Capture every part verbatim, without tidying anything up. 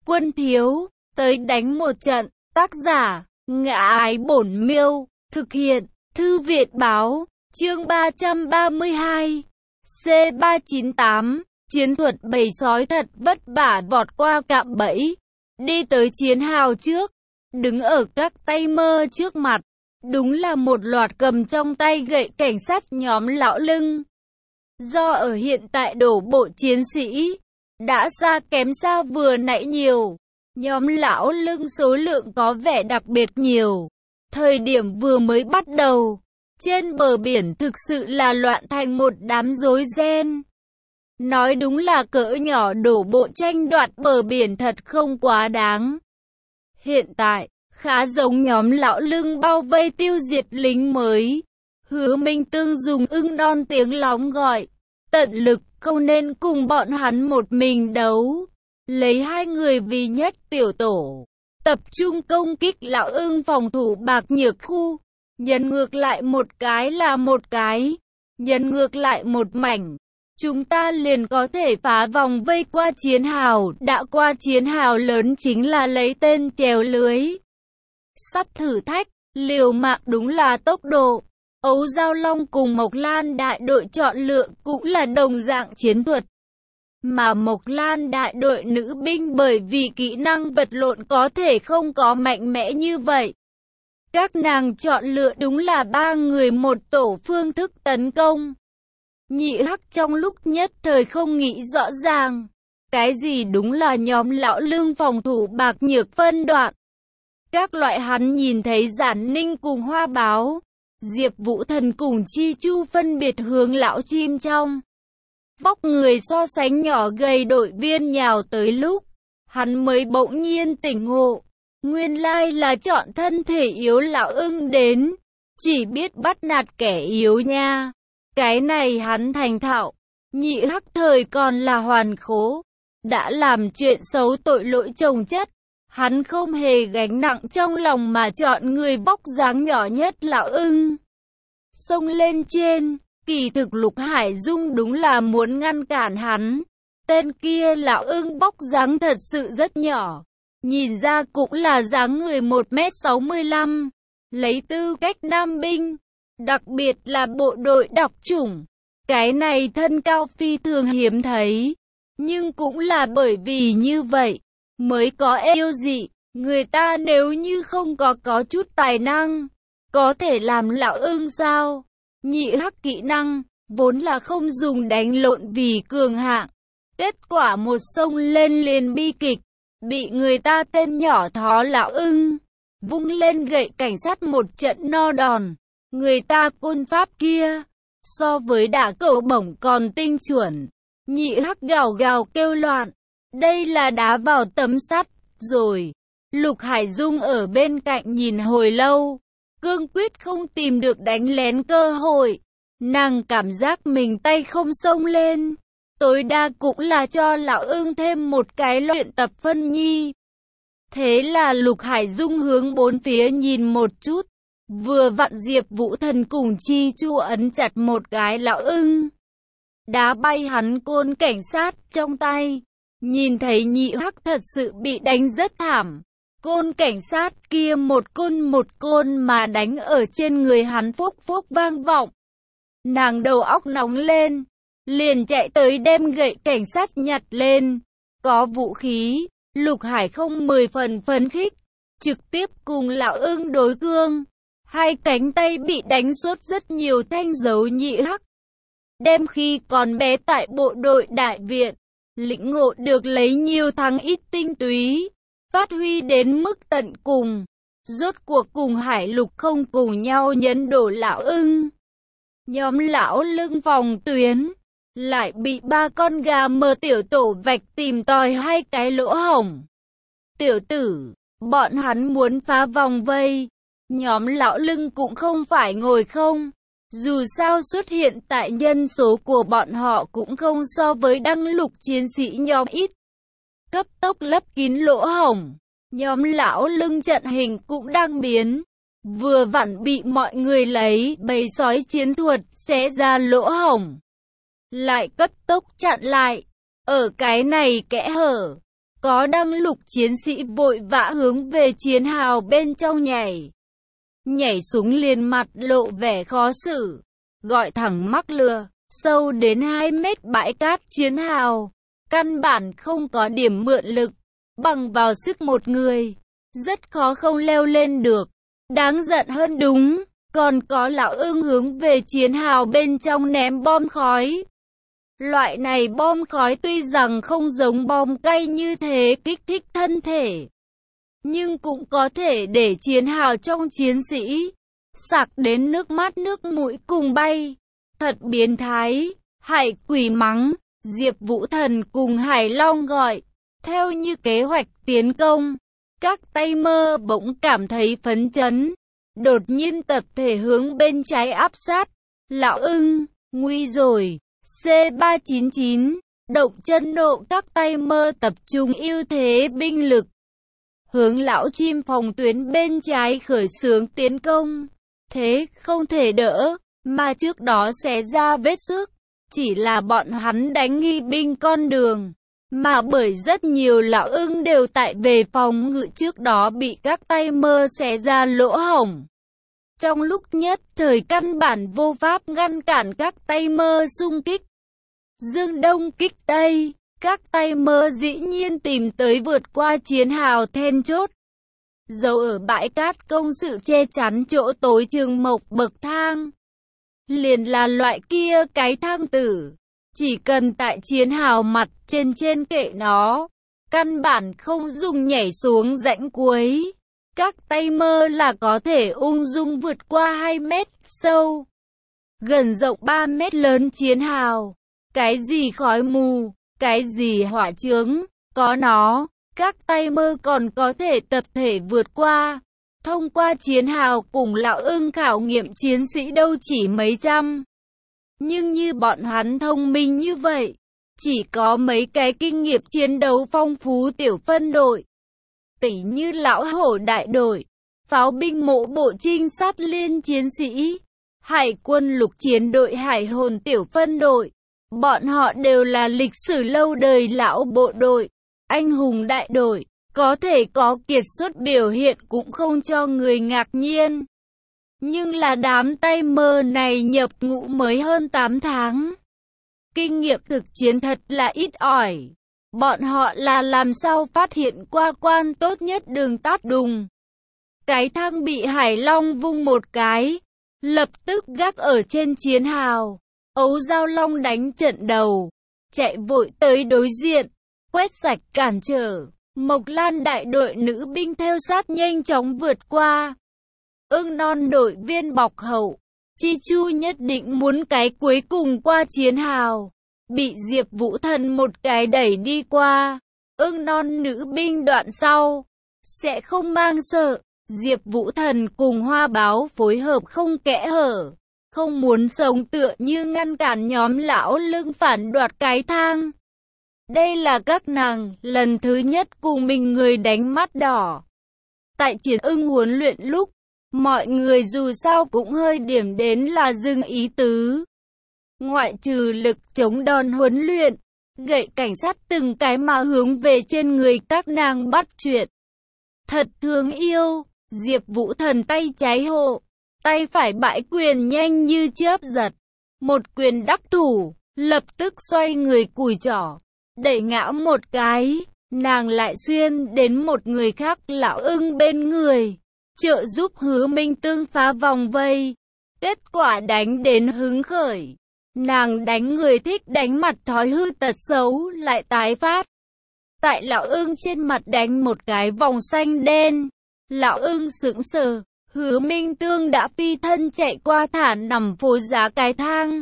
quân thiếu, tới đánh một trận. Tác giả, Ngã Ái Bổn Miêu, thực hiện, Thư viện Báo, chương ba trăm ba mươi hai, C ba chín tám, chiến thuật bầy sói thật vất vả vọt qua cạm bẫy, đi tới chiến hào trước, đứng ở các tay mơ trước mặt, đúng là một loạt cầm trong tay gậy cảnh sát nhóm lão lưng. Do ở hiện tại đổ bộ chiến sĩ, đã xa kém xa vừa nãy nhiều. Nhóm lão lưng số lượng có vẻ đặc biệt nhiều. Thời điểm vừa mới bắt đầu, trên bờ biển thực sự là loạn thành một đám rối ren. Nói đúng là cỡ nhỏ đổ bộ tranh đoạt bờ biển thật không quá đáng. Hiện tại, khá giống nhóm lão lưng bao vây tiêu diệt lính mới. Hứa Minh Tương dùng ưng non tiếng lóng gọi, tận lực không nên cùng bọn hắn một mình đấu. Lấy hai người vì nhất tiểu tổ, tập trung công kích lão ưng phòng thủ bạc nhược khu. Nhấn ngược lại một cái là một cái, nhấn ngược lại một mảnh. Chúng ta liền có thể phá vòng vây qua chiến hào. Đã qua chiến hào lớn chính là lấy tên trèo lưới. Sắt thử thách, liều mạng đúng là tốc độ. Ấu Giao Long cùng Mộc Lan đại đội chọn lựa cũng là đồng dạng chiến thuật. Mà Mộc Lan đại đội nữ binh bởi vì kỹ năng vật lộn có thể không có mạnh mẽ như vậy. Các nàng chọn lựa đúng là ba người một tổ phương thức tấn công. Nhị Hắc trong lúc nhất thời không nghĩ rõ ràng. Cái gì đúng là nhóm lão lương phòng thủ bạc nhược phân đoạn. Các loại hắn nhìn thấy Giản Ninh cùng Hoa Báo, Diệp Vũ Thần cùng Chi Chu phân biệt hướng lão chim trong. Vóc người so sánh nhỏ gầy đội viên nhào tới lúc, hắn mới bỗng nhiên tỉnh ngộ. Nguyên lai là chọn thân thể yếu lão ưng đến, chỉ biết bắt nạt kẻ yếu nha. Cái này hắn thành thạo. Nhị Hắc thời còn là hoàn khố, đã làm chuyện xấu tội lỗi chồng chất. Hắn không hề gánh nặng trong lòng mà chọn người vóc dáng nhỏ nhất lão ưng. Xông lên trên. Kỳ thực Lục Hải Dung đúng là muốn ngăn cản hắn. Tên kia lão ưng vóc dáng thật sự rất nhỏ. Nhìn ra cũng là dáng người một mét sáu mươi lăm. Lấy tư cách nam binh, đặc biệt là bộ đội đặc chủng. Cái này thân cao phi thường hiếm thấy. Nhưng cũng là bởi vì như vậy, mới có yêu dị. Người ta nếu như không có có chút tài năng, có thể làm lão ưng sao? Nhị Hắc kỹ năng, vốn là không dùng đánh lộn vì cường hạng. Kết quả một sông lên liền bi kịch, bị người ta tên nhỏ thó lão ưng, vung lên gậy cảnh sát một trận no đòn. Người ta côn pháp kia, so với đả cẩu bổng còn tinh chuẩn. Nhị Hắc gào gào kêu loạn, đây là đá vào tấm sắt, rồi. Lục Hải Dung ở bên cạnh nhìn hồi lâu. Cương quyết không tìm được đánh lén cơ hội. Nàng cảm giác mình tay không xông lên. Tối đa cũng là cho lão ưng thêm một cái luyện tập phân nhi. Thế là Lục Hải Dung hướng bốn phía nhìn một chút. Vừa vặn Diệp Vũ Thần cùng Chi Chu ấn chặt một cái lão ưng. Đá bay hắn côn cảnh sát trong tay. Nhìn thấy Nhị Hắc thật sự bị đánh rất thảm. Côn cảnh sát kia một côn một côn mà đánh ở trên người hắn phốc phốc vang vọng. Nàng đầu óc nóng lên, liền chạy tới đem gậy cảnh sát nhặt lên. Có vũ khí, Lục Hải không mười phần phấn khích, trực tiếp cùng lão ưng đối cương. Hai cánh tay bị đánh suốt rất nhiều thanh dấu. Nhị Hắc đem khi còn bé tại bộ đội đại viện, lĩnh ngộ được lấy nhiều thắng ít tinh túy, phát huy đến mức tận cùng. Rốt cuộc cùng Hải Lục không cùng nhau nhấn đổ lão ưng. Nhóm lão lưng phòng tuyến lại bị ba con gà mờ tiểu tổ vạch tìm tòi hai cái lỗ hổng. Tiểu tử, bọn hắn muốn phá vòng vây. Nhóm lão lưng cũng không phải ngồi không. Dù sao xuất hiện tại nhân số của bọn họ cũng không so với đăng lục chiến sĩ nhóm ít. Cấp tốc lấp kín lỗ hổng. Nhóm lão lưng trận hình cũng đang biến. Vừa vặn bị mọi người lấy bầy sói chiến thuật xé ra lỗ hổng. Lại cấp tốc chặn lại. Ở cái này kẽ hở, có đăng lục chiến sĩ vội vã hướng về chiến hào bên trong nhảy. Nhảy xuống liền mặt lộ vẻ khó xử, gọi thẳng mắc lừa, sâu đến hai mét bãi cát chiến hào. Căn bản không có điểm mượn lực, bằng vào sức một người, rất khó không leo lên được. Đáng giận hơn đúng, còn có lão ưng hướng về chiến hào bên trong ném bom khói. Loại này bom khói tuy rằng không giống bom cay như thế kích thích thân thể, nhưng cũng có thể để chiến hào trong chiến sĩ sặc đến nước mắt nước mũi cùng bay. Thật biến thái, Hải Quỷ mắng. Diệp Vũ Thần cùng Hải Long gọi theo như kế hoạch tiến công. Các tay mơ bỗng cảm thấy phấn chấn, đột nhiên tập thể hướng bên trái áp sát. Lão ưng, nguy rồi. C ba chín chín, động chân nộ, các tay mơ tập trung ưu thế binh lực, hướng lão chim phòng tuyến bên trái khởi xướng tiến công. Thế không thể đỡ, mà trước đó xé ra vết xước, chỉ là bọn hắn đánh nghi binh con đường, mà bởi rất nhiều lão ưng đều tại về phòng ngự trước đó bị các tay mơ xé ra lỗ hổng. Trong lúc nhất thời căn bản vô pháp ngăn cản các tay mơ xung kích. Dương Đông kích Tây, các tay mơ dĩ nhiên tìm tới vượt qua chiến hào then chốt. Dấu ở bãi cát công sự che chắn chỗ tối trường mộc bậc thang. Liền là loại kia cái thang tử, chỉ cần tại chiến hào mặt trên trên kệ nó, căn bản không dùng nhảy xuống rãnh cuối. Các tay mơ là có thể ung dung vượt qua hai mét sâu, gần rộng ba mét lớn chiến hào. Cái gì khói mù, cái gì hỏa chướng, có nó, các tay mơ còn có thể tập thể vượt qua. Thông qua chiến hào cùng lão ưng khảo nghiệm chiến sĩ đâu chỉ mấy trăm. Nhưng như bọn hắn thông minh như vậy, chỉ có mấy cái kinh nghiệm chiến đấu phong phú tiểu phân đội. Tỉ như lão hổ đại đội, pháo binh mộ bộ trinh sát liên chiến sĩ, hải quân lục chiến đội hải hồn tiểu phân đội. Bọn họ đều là lịch sử lâu đời lão bộ đội, anh hùng đại đội, có thể có kiệt xuất biểu hiện cũng không cho người ngạc nhiên. Nhưng là đám tay mơ này nhập ngũ mới hơn tám tháng. Kinh nghiệm thực chiến thật là ít ỏi. Bọn họ là làm sao phát hiện qua quan tốt nhất đường tát đùng. Cái thang bị Hải Long vung một cái, lập tức gác ở trên chiến hào. Ấu Giao Long đánh trận đầu, chạy vội tới đối diện, quét sạch cản trở. Mộc Lan đại đội nữ binh theo sát nhanh chóng vượt qua. Ưng Non đội viên bọc hậu, Chi Chu nhất định muốn cái cuối cùng qua chiến hào, bị Diệp Vũ Thần một cái đẩy đi qua. Ưng Non nữ binh đoạn sau sẽ không mang sợ. Diệp Vũ Thần cùng Hoa Báo phối hợp không kẽ hở, không muốn sống tựa như ngăn cản nhóm lão lưng phản đoạt cái thang. Đây là các nàng lần thứ nhất cùng mình người đánh mắt đỏ. Tại chiến ưng huấn luyện lúc, mọi người dù sao cũng hơi điểm đến là dưng ý tứ. Ngoại trừ lực chống đòn huấn luyện, gậy cảnh sát từng cái mà hướng về trên người các nàng bắt chuyện. Thật thương yêu, Diệp Vũ Thần tay trái hộ, tay phải bãi quyền nhanh như chớp giật. Một quyền đắc thủ, lập tức xoay người cùi trỏ, đẩy ngã một cái, nàng lại xuyên đến một người khác lão ưng bên người, trợ giúp Hứa Minh Tương phá vòng vây. Kết quả đánh đến hứng khởi, nàng đánh người thích đánh mặt thói hư tật xấu lại tái phát. Tại lão ưng trên mặt đánh một cái vòng xanh đen, lão ưng sững sờ, Hứa Minh Tương đã phi thân chạy qua thả nằm phố giá cái thang.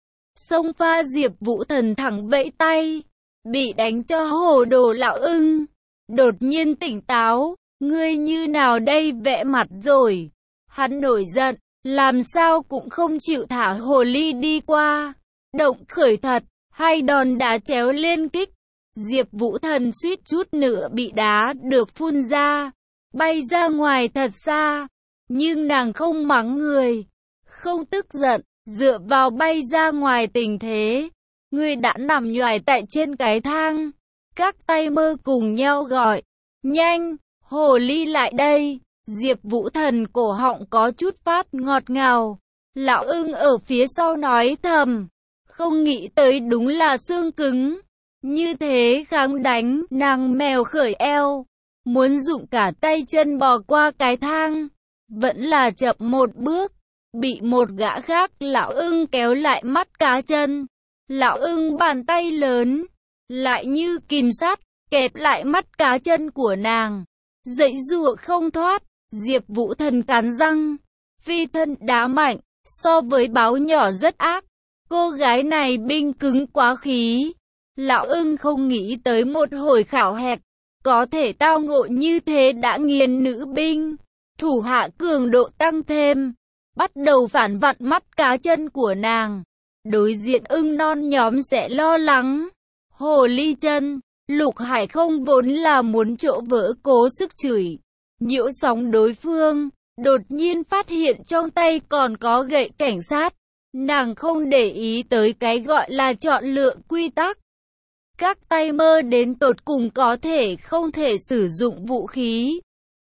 Xông pha Diệp Vũ Thần thẳng vẫy tay, bị đánh cho hồ đồ lão ưng. Đột nhiên tỉnh táo, ngươi như nào đây vẽ mặt rồi. Hắn nổi giận, làm sao cũng không chịu thả hồ ly đi qua. Động khởi thật, hai đòn đá chéo liên kích. Diệp Vũ Thần suýt chút nữa bị đá được phun ra, bay ra ngoài thật xa. Nhưng nàng không mắng người, không tức giận, dựa vào bay ra ngoài tình thế. Người đã nằm nhoài tại trên cái thang, Các tay mơ cùng nhau gọi. Nhanh, hồ ly lại đây. Diệp Vũ Thần cổ họng có chút phát ngọt ngào. Lão ưng ở phía sau nói thầm. Không nghĩ tới đúng là xương cứng. Như thế kháng đánh, nàng mèo khởi eo. Muốn dụng cả tay chân bò qua cái thang. Vẫn là chậm một bước. Bị một gã khác lão ưng kéo lại mắt cá chân. Lão ưng bàn tay lớn. Lại như kìm sắt, kẹp lại mắt cá chân của nàng. Dãy giụa không thoát. Diệp Vũ Thần cắn răng. Phi thân đá mạnh. So với báo nhỏ rất ác. Cô gái này binh cứng quá khí. Lão ưng không nghĩ tới một hồi khảo hạch. Có thể tao ngộ như thế đã nghiền nữ binh. Thủ hạ cường độ tăng thêm. Bắt đầu phản vặn mắt cá chân của nàng. Đối diện ưng non nhóm sẽ lo lắng. Hồ ly chân. Lục Hải không vốn là muốn chỗ vỡ cố sức chửi. Nhiễu sóng đối phương. Đột nhiên phát hiện trong tay còn có gậy cảnh sát. Nàng không để ý tới cái gọi là chọn lựa quy tắc. Các tay mơ đến tột cùng có thể không thể sử dụng vũ khí.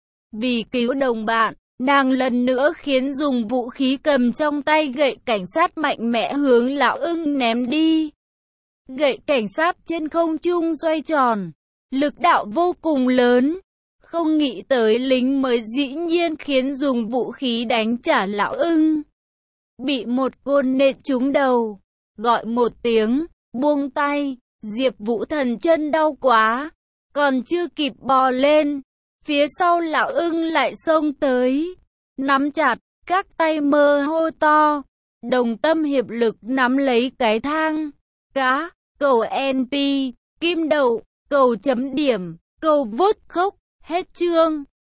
Vì cứu đồng bạn, nàng lần nữa khiến dùng vũ khí cầm trong tay gậy cảnh sát mạnh mẽ hướng lão ưng ném đi. Gậy cảnh sát trên không trung xoay tròn, lực đạo vô cùng lớn. Không nghĩ tới lính mới dĩ nhiên khiến dùng vũ khí đánh trả lão ưng. Bị một côn nện trúng đầu, gọi một tiếng, buông tay. Diệp Vũ Thần chân đau quá, còn chưa kịp bò lên, phía sau lão ưng lại xông tới, nắm chặt, các tay mơ hô to, đồng tâm hiệp lực nắm lấy cái thang, cá, cầu en pê, kim đậu, cầu chấm điểm, cầu vút khốc, hết chương.